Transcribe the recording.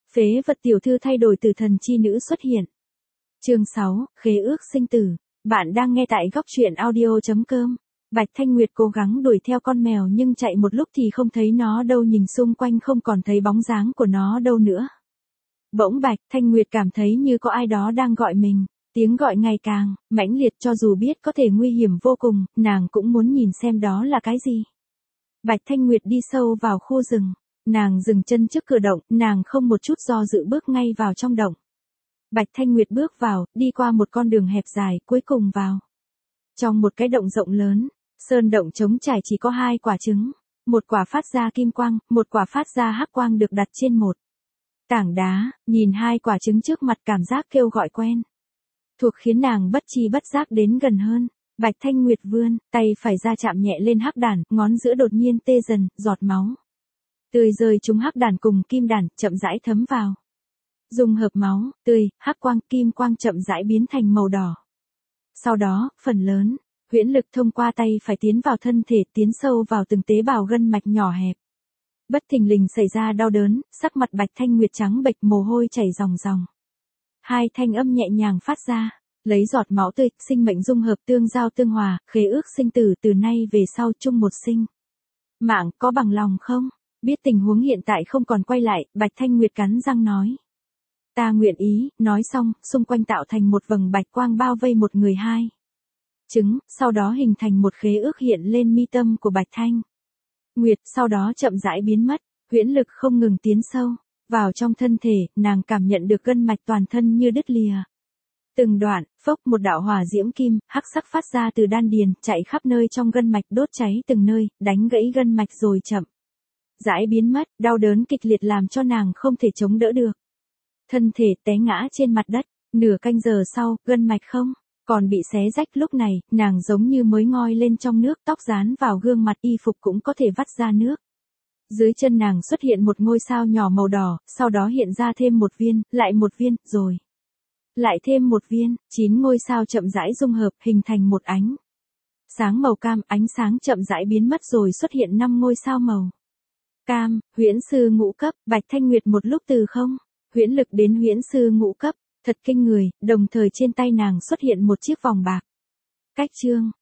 Phế vật tiểu thư thay đổi từ thần chi nữ xuất hiện. Chương 6, khế ước sinh tử. Bạn đang nghe tại góc truyện audio.com. Bạch Thanh Nguyệt cố gắng đuổi theo con mèo nhưng chạy một lúc thì không thấy nó đâu, nhìn xung quanh không còn thấy bóng dáng của nó đâu nữa. Bỗng Bạch Thanh Nguyệt cảm thấy như có ai đó đang gọi mình. Tiếng gọi ngày càng mãnh liệt, cho dù biết có thể nguy hiểm vô cùng, nàng cũng muốn nhìn xem đó là cái gì. Bạch Thanh Nguyệt đi sâu vào khu rừng. Nàng dừng chân trước cửa động, nàng không một chút do dự bước ngay vào trong động. Bạch Thanh Nguyệt bước vào, đi qua một con đường hẹp dài, cuối cùng vào. Trong một cái động rộng lớn, sơn động trống trải chỉ có 2 quả trứng. Một quả phát ra kim quang, một quả phát ra hắc quang được đặt trên một tảng đá, nhìn 2 quả trứng trước mặt cảm giác kêu gọi quen thuộc khiến nàng bất chi bất giác đến gần hơn. Bạch Thanh Nguyệt vươn tay phải ra chạm nhẹ lên hắc đản, ngón giữa đột nhiên tê dần, giọt máu tươi rơi trúng hắc đản cùng kim đản, chậm rãi thấm vào. Dùng hợp máu tươi, hắc quang, kim quang chậm rãi biến thành màu đỏ. Sau đó, phần lớn huyễn lực thông qua tay phải tiến vào thân thể, tiến sâu vào từng tế bào gân mạch nhỏ hẹp. Bất thình lình xảy ra đau đớn, sắc mặt Bạch Thanh Nguyệt trắng bệch, mồ hôi chảy ròng ròng. 2 thanh âm nhẹ nhàng phát ra, lấy giọt máu tươi, sinh mệnh dung hợp, tương giao tương hòa, khế ước sinh tử, từ nay về sau chung một sinh mạng, có bằng lòng không? Biết tình huống hiện tại không còn quay lại, Bạch Thanh Nguyệt cắn răng nói. Ta nguyện ý. Nói xong, xung quanh tạo thành một vầng bạch quang bao vây một người 2 trứng, sau đó hình thành một khế ước hiện lên mi tâm của Bạch Thanh Nguyệt, sau đó chậm rãi biến mất. Huyễn lực không ngừng tiến sâu vào trong thân thể, nàng cảm nhận được gân mạch toàn thân như đứt lìa. Từng đoạn, phốc, một đạo hỏa diễm kim, hắc sắc phát ra từ đan điền, chạy khắp nơi trong gân mạch, đốt cháy từng nơi, đánh gãy gân mạch rồi chậm rãi biến mất, đau đớn kịch liệt làm cho nàng không thể chống đỡ được. Thân thể té ngã trên mặt đất, nửa canh giờ sau, gân mạch không còn bị xé rách, lúc này, nàng giống như mới ngoi lên trong nước, tóc dán vào gương mặt, y phục cũng có thể vắt ra nước. Dưới chân nàng xuất hiện một ngôi sao nhỏ màu đỏ, sau đó hiện ra thêm một viên, lại một viên, rồi lại thêm một viên, 9 ngôi sao chậm rãi dung hợp, hình thành một ánh sáng màu cam, ánh sáng chậm rãi biến mất rồi xuất hiện 5 ngôi sao màu cam, huyễn sư ngũ cấp. Bạch Thanh Nguyệt một lúc từ không huyễn lực đến huyễn sư ngũ cấp, thật kinh người, đồng thời trên tay nàng xuất hiện một chiếc vòng bạc. Cách chương